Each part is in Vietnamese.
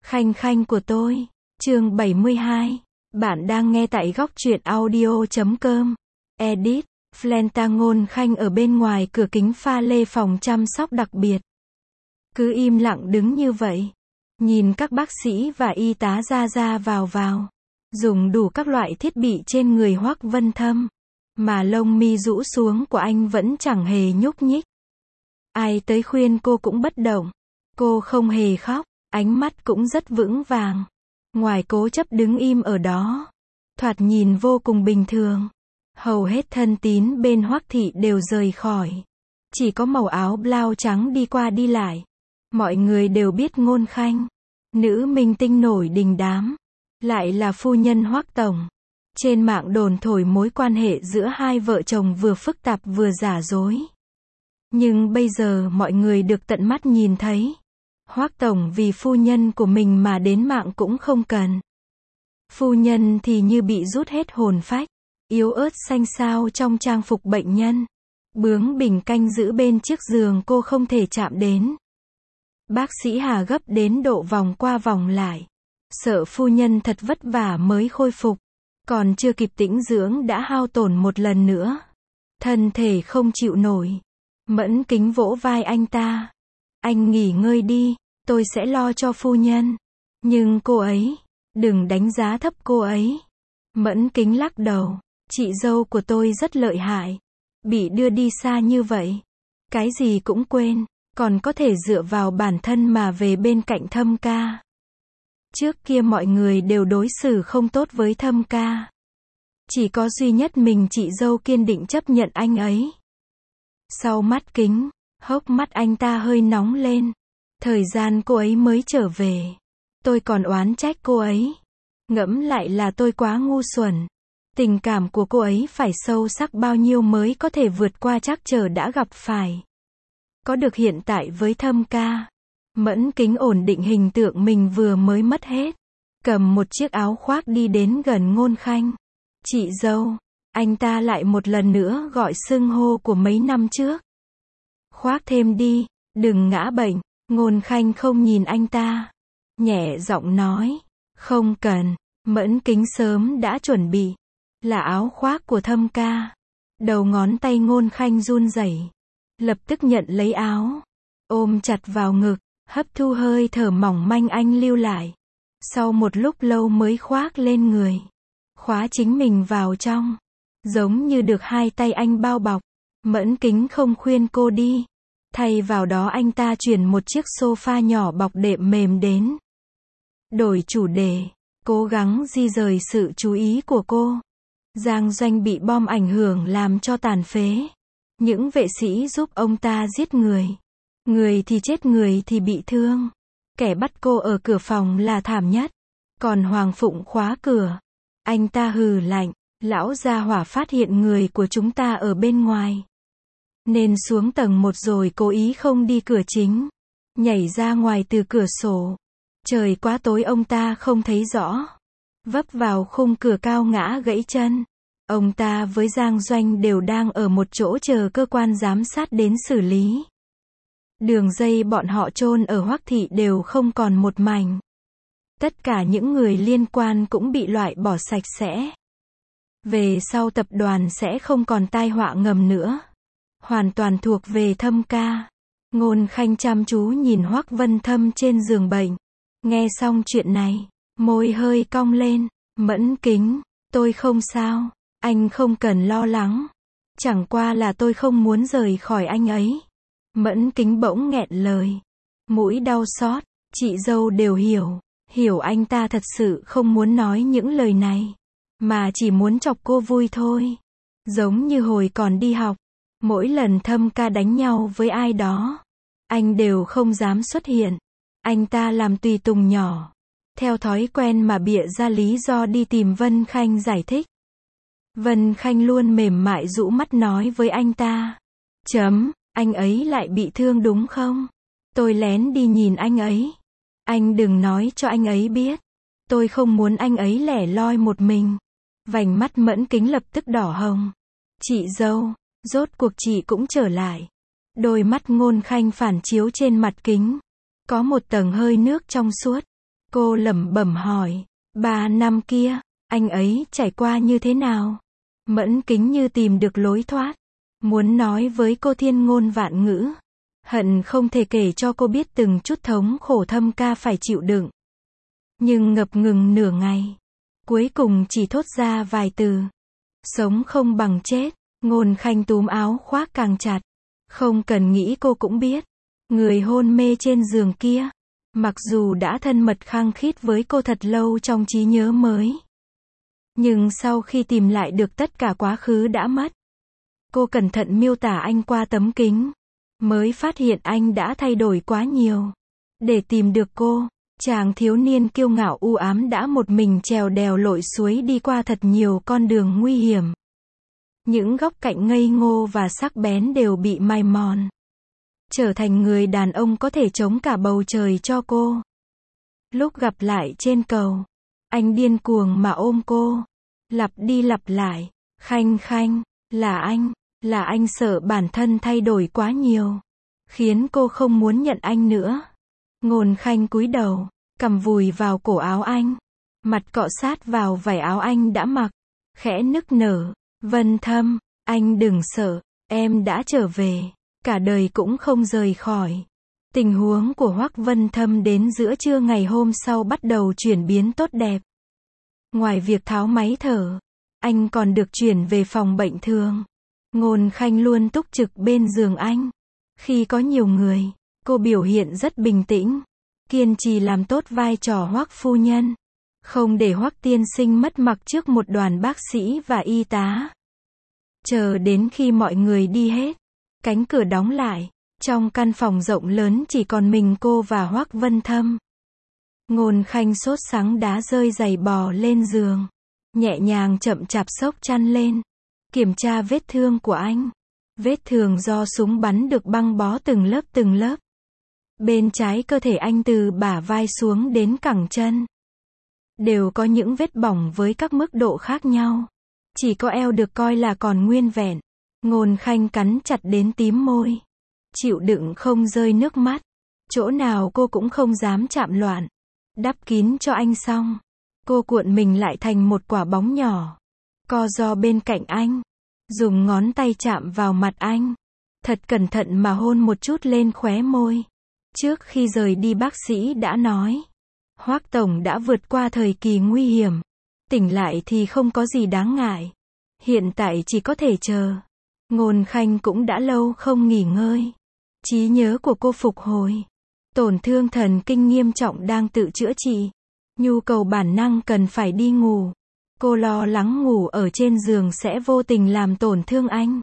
Khanh khanh của tôi. Chương 72. Bạn đang nghe tại góc truyện audio.com. Edit. Flenta Ngôn Khanh ở bên ngoài cửa kính pha lê phòng chăm sóc đặc biệt. Cứ im lặng đứng như vậy. Nhìn các bác sĩ và y tá ra vào. Dùng đủ các loại thiết bị trên người Hoắc Vân Thâm. Mà lông mi rũ xuống của anh vẫn chẳng hề nhúc nhích. Ai tới khuyên cô cũng bất động. Cô không hề khóc, ánh mắt cũng rất vững vàng. Ngoài cố chấp đứng im ở đó, thoạt nhìn vô cùng bình thường. Hầu hết thân tín bên Hoắc thị đều rời khỏi. Chỉ có màu áo blau trắng đi qua đi lại. Mọi người đều biết Ngôn Khanh, nữ minh tinh nổi đình đám, lại là phu nhân Hoắc tổng. Trên mạng đồn thổi mối quan hệ giữa hai vợ chồng vừa phức tạp vừa giả dối. Nhưng bây giờ mọi người được tận mắt nhìn thấy. Hoắc tổng vì phu nhân của mình mà đến mạng cũng không cần. Phu nhân thì như bị rút hết hồn phách, yếu ớt xanh xao trong trang phục bệnh nhân. Bướng bỉnh canh giữ bên chiếc giường cô không thể chạm đến. Bác sĩ Hà gấp đến độ vòng qua vòng lại. Sợ phu nhân thật vất vả mới khôi phục. Còn chưa kịp tĩnh dưỡng đã hao tổn một lần nữa. Thân thể không chịu nổi. Mẫn Kính vỗ vai anh ta. Anh nghỉ ngơi đi, tôi sẽ lo cho phu nhân. Nhưng cô ấy, đừng đánh giá thấp cô ấy. Mẫn Kính lắc đầu. Chị dâu của tôi rất lợi hại. Bị đưa đi xa như vậy. Cái gì cũng quên, còn có thể dựa vào bản thân mà về bên cạnh Thâm ca. Trước kia mọi người đều đối xử không tốt với Thâm ca. Chỉ có duy nhất mình chị dâu kiên định chấp nhận anh ấy. Sau mắt Kính, hốc mắt anh ta hơi nóng lên. Thời gian cô ấy mới trở về. Tôi còn oán trách cô ấy. Ngẫm lại là tôi quá ngu xuẩn. Tình cảm của cô ấy phải sâu sắc bao nhiêu mới có thể vượt qua trắc trở đã gặp phải. Có được hiện tại với Thâm ca. Mẫn Kính ổn định hình tượng mình vừa mới mất hết. Cầm một chiếc áo khoác đi đến gần Ngôn Khanh. Chị dâu. Anh ta lại một lần nữa gọi xưng hô của mấy năm trước. Khoác thêm đi, đừng ngã bệnh. Ngôn Khanh không nhìn anh ta. Nhẹ giọng nói. Không cần. Mẫn Kính sớm đã chuẩn bị. Là áo khoác của Thâm ca. Đầu ngón tay Ngôn Khanh run rẩy. Lập tức nhận lấy áo. Ôm chặt vào ngực. Hấp thu hơi thở mỏng manh anh lưu lại. Sau một lúc lâu mới khoác lên người. Khóa chính mình vào trong. Giống như được hai tay anh bao bọc. Mẫn Kính không khuyên cô đi. Thay vào đó anh ta chuyển một chiếc sofa nhỏ bọc đệm mềm đến. Đổi chủ đề. Cố gắng di rời sự chú ý của cô. Giang Doanh bị bom ảnh hưởng làm cho tàn phế. Những vệ sĩ giúp ông ta giết người. Người thì chết, người thì bị thương. Kẻ bắt cô ở cửa phòng là thảm nhất. Còn Hoàng Phụng khóa cửa. Anh ta hừ lạnh. Lão gia hỏa phát hiện người của chúng ta ở bên ngoài. Nên xuống tầng 1 rồi cố ý không đi cửa chính. Nhảy ra ngoài từ cửa sổ. Trời quá tối ông ta không thấy rõ. Vấp vào khung cửa cao ngã gãy chân. Ông ta với Giang Doanh đều đang ở một chỗ chờ cơ quan giám sát đến xử lý. Đường dây bọn họ chôn ở Hoắc thị đều không còn một mảnh. Tất cả những người liên quan cũng bị loại bỏ sạch sẽ. Về sau tập đoàn sẽ không còn tai họa ngầm nữa. Hoàn toàn thuộc về Thâm ca. Ngôn Khanh chăm chú nhìn Hoắc Vân Thâm trên giường bệnh. Nghe xong chuyện này, môi hơi cong lên. Mẫn Kính, tôi không sao. Anh không cần lo lắng. Chẳng qua là tôi không muốn rời khỏi anh ấy. Mẫn Kính bỗng nghẹn lời. Mũi đau xót. Chị dâu đều hiểu. Hiểu anh ta thật sự không muốn nói những lời này. Mà chỉ muốn chọc cô vui thôi. Giống như hồi còn đi học. Mỗi lần Thâm ca đánh nhau với ai đó. Anh đều không dám xuất hiện. Anh ta làm tùy tùng nhỏ. Theo thói quen mà bịa ra lý do đi tìm Vân Khanh giải thích. Vân Khanh luôn mềm mại rũ mắt nói với anh ta. Anh ấy lại bị thương đúng không? Tôi lén đi nhìn anh ấy. Anh đừng nói cho anh ấy biết. Tôi không muốn anh ấy lẻ loi một mình. Vành mắt Mẫn Kính lập tức đỏ hồng. Chị dâu, rốt cuộc chị cũng trở lại. Đôi mắt Ngôn Khanh phản chiếu trên mặt kính. Có một tầng hơi nước trong suốt. Cô lẩm bẩm hỏi, 3 năm kia, anh ấy trải qua như thế nào? Mẫn Kính như tìm được lối thoát. Muốn nói với cô thiên ngôn vạn ngữ. Hận không thể kể cho cô biết từng chút thống khổ Thâm Ca phải chịu đựng. Nhưng ngập ngừng nửa ngày. Cuối cùng chỉ thốt ra vài từ. Sống không bằng chết. Ngôn Khanh túm áo khoác càng chặt. Không cần nghĩ cô cũng biết. Người hôn mê trên giường kia. Mặc dù đã thân mật khăng khít với cô thật lâu trong trí nhớ mới. Nhưng sau khi tìm lại được tất cả quá khứ đã mất. Cô cẩn thận miêu tả anh qua tấm kính. Mới phát hiện anh đã thay đổi quá nhiều. Để tìm được cô, chàng thiếu niên kiêu ngạo u ám đã một mình trèo đèo lội suối đi qua thật nhiều con đường nguy hiểm. Những góc cạnh ngây ngô và sắc bén đều bị mài mòn. Trở thành người đàn ông có thể chống cả bầu trời cho cô. Lúc gặp lại trên cầu, anh điên cuồng mà ôm cô. Lặp đi lặp lại, Khanh Khanh, là anh sợ bản thân thay đổi quá nhiều. Khiến cô không muốn nhận anh nữa. Ngôn Khanh cúi đầu, cằm vùi vào cổ áo anh. Mặt cọ sát vào vải áo anh đã mặc. Khẽ nức nở, Vân Thâm, anh đừng sợ, em đã trở về. Cả đời cũng không rời khỏi. Tình huống của Hoắc Vân Thâm đến giữa trưa ngày hôm sau bắt đầu chuyển biến tốt đẹp. Ngoài việc tháo máy thở, anh còn được chuyển về phòng bệnh thường. Ngôn Khanh luôn túc trực bên giường anh. Khi có nhiều người, cô biểu hiện rất bình tĩnh, kiên trì làm tốt vai trò Hoắc phu nhân, không để Hoắc tiên sinh mất mặt trước một đoàn bác sĩ và y tá. Chờ đến khi mọi người đi hết, cánh cửa đóng lại, trong căn phòng rộng lớn chỉ còn mình cô và Hoắc Vân Thâm. Ngôn Khanh sốt sắng đá rơi giày bò lên giường, nhẹ nhàng chậm chạp xốc chăn lên, kiểm tra vết thương của anh. Vết thương do súng bắn được băng bó từng lớp. Bên trái cơ thể anh từ bả vai xuống đến cẳng chân. Đều có những vết bỏng với các mức độ khác nhau. Chỉ có eo được coi là còn nguyên vẹn. Ngôn Khanh cắn chặt đến tím môi. Chịu đựng không rơi nước mắt. Chỗ nào cô cũng không dám chạm loạn. Đắp kín cho anh xong. Cô cuộn mình lại thành một quả bóng nhỏ. Co ro bên cạnh anh. Dùng ngón tay chạm vào mặt anh. Thật cẩn thận mà hôn một chút lên khóe môi. Trước khi rời đi bác sĩ đã nói. Hoắc tổng đã vượt qua thời kỳ nguy hiểm. Tỉnh lại thì không có gì đáng ngại. Hiện tại chỉ có thể chờ. Ngôn Khanh cũng đã lâu không nghỉ ngơi. Trí nhớ của cô phục hồi. Tổn thương thần kinh nghiêm trọng đang tự chữa trị. Nhu cầu bản năng cần phải đi ngủ. Cô lo lắng ngủ ở trên giường sẽ vô tình làm tổn thương anh.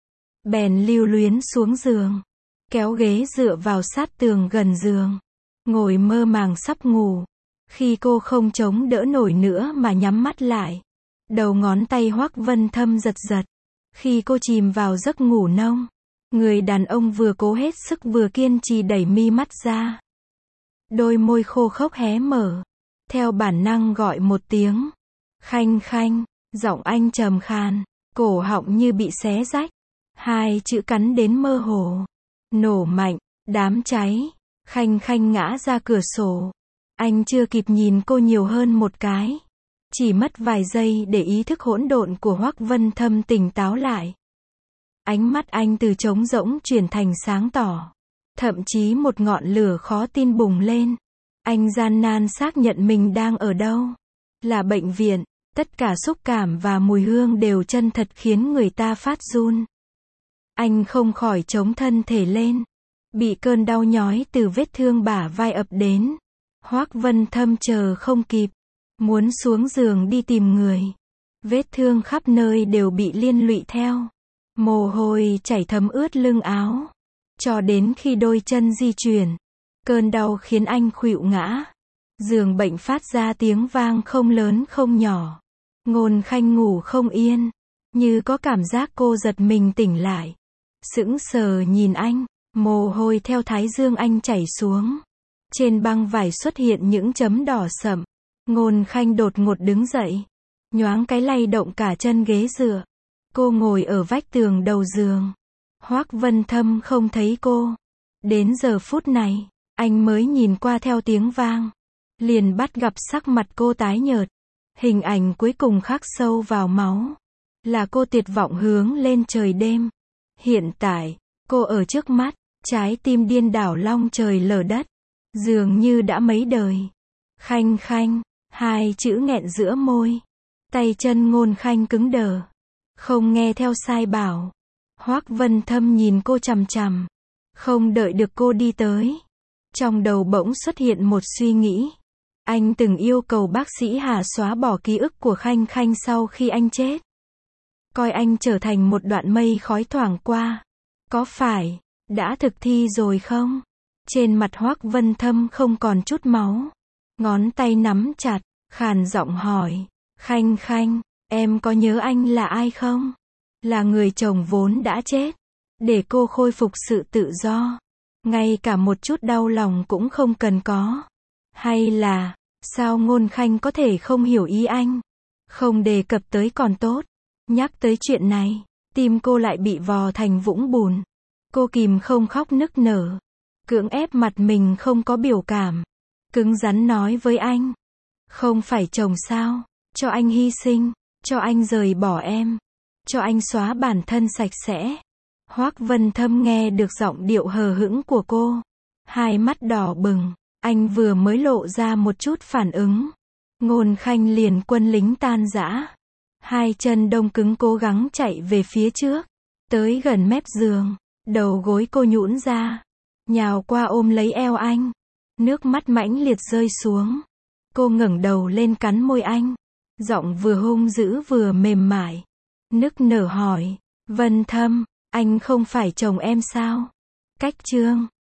Bèn lưu luyến xuống giường. Kéo ghế dựa vào sát tường gần giường. Ngồi mơ màng sắp ngủ. Khi cô không chống đỡ nổi nữa mà nhắm mắt lại. Đầu ngón tay Hoắc Vân Thâm giật giật. Khi cô chìm vào giấc ngủ nông. Người đàn ông vừa cố hết sức vừa kiên trì đẩy mi mắt ra. Đôi môi khô khốc hé mở. Theo bản năng gọi một tiếng. Khanh Khanh, giọng anh trầm khàn, cổ họng như bị xé rách. Hai chữ cắn đến mơ hồ. Nổ mạnh, đám cháy. Khanh Khanh ngã ra cửa sổ. Anh chưa kịp nhìn cô nhiều hơn một cái. Chỉ mất vài giây để ý thức hỗn độn của Hoắc Vân Thâm tỉnh táo lại. Ánh mắt anh từ trống rỗng chuyển thành sáng tỏ. Thậm chí một ngọn lửa khó tin bùng lên. Anh gian nan xác nhận mình đang ở đâu. Là bệnh viện. Tất cả xúc cảm và mùi hương đều chân thật khiến người ta phát run. Anh không khỏi chống thân thể lên. Bị cơn đau nhói từ vết thương bả vai ập đến. Hoắc Vân Thâm chờ không kịp. Muốn xuống giường đi tìm người. Vết thương khắp nơi đều bị liên lụy theo. Mồ hôi chảy thấm ướt lưng áo. Cho đến khi đôi chân di chuyển. Cơn đau khiến anh khuỵu ngã. Giường bệnh phát ra tiếng vang không lớn không nhỏ. Ngôn Khanh ngủ không yên. Như có cảm giác cô giật mình tỉnh lại. Sững sờ nhìn anh. Mồ hôi theo thái dương anh chảy xuống. Trên băng vải xuất hiện những chấm đỏ sậm. Ngôn Khanh đột ngột đứng dậy. Nhoáng cái lay động cả chân ghế dựa. Cô ngồi ở vách tường đầu giường. Hoắc Vân Thâm không thấy cô. Đến giờ phút này, anh mới nhìn qua theo tiếng vang. liền bắt gặp sắc mặt cô tái nhợt. Hình ảnh cuối cùng khắc sâu vào máu. Là cô tuyệt vọng hướng lên trời đêm. Hiện tại, cô ở trước mắt, trái tim điên đảo long trời lở đất. Dường như đã mấy đời. Khanh Khanh, hai chữ nghẹn giữa môi. Tay chân Ngôn Khanh cứng đờ. Không nghe theo sai bảo. Hoắc Vân Thâm nhìn cô chằm chằm. Không đợi được cô đi tới. Trong đầu bỗng xuất hiện một suy nghĩ. Anh từng yêu cầu bác sĩ Hà xóa bỏ ký ức của Khanh Khanh sau khi anh chết. Coi anh trở thành một đoạn mây khói thoảng qua. Có phải đã thực thi rồi không? Trên mặt Hoắc Vân Thâm không còn chút máu. Ngón tay nắm chặt, khàn giọng hỏi. Khanh Khanh, em có nhớ anh là ai không? Là người chồng vốn đã chết. Để cô khôi phục sự tự do. Ngay cả một chút đau lòng cũng không cần có. Hay là, sao Ngôn Khanh có thể không hiểu ý anh? Không đề cập tới còn tốt. Nhắc tới chuyện này, tim cô lại bị vò thành vũng bùn. Cô kìm không khóc nức nở. Cưỡng ép mặt mình không có biểu cảm. Cứng rắn nói với anh. Không phải chồng sao? Cho anh hy sinh. Cho anh rời bỏ em. Cho anh xóa bản thân sạch sẽ. Hoắc Vân Thâm nghe được giọng điệu hờ hững của cô. Hai mắt đỏ bừng. Anh vừa mới lộ ra một chút phản ứng. Ngôn Khanh liền quân lính tan rã. Hai chân đông cứng cố gắng chạy về phía trước. Tới gần mép giường. Đầu gối cô nhũn ra. Nhào qua ôm lấy eo anh. Nước mắt mãnh liệt rơi xuống. Cô ngẩng đầu lên cắn môi anh. Giọng vừa hung dữ vừa mềm mại. Nức nở hỏi. Vân Thâm, anh không phải chồng em sao? Cách chương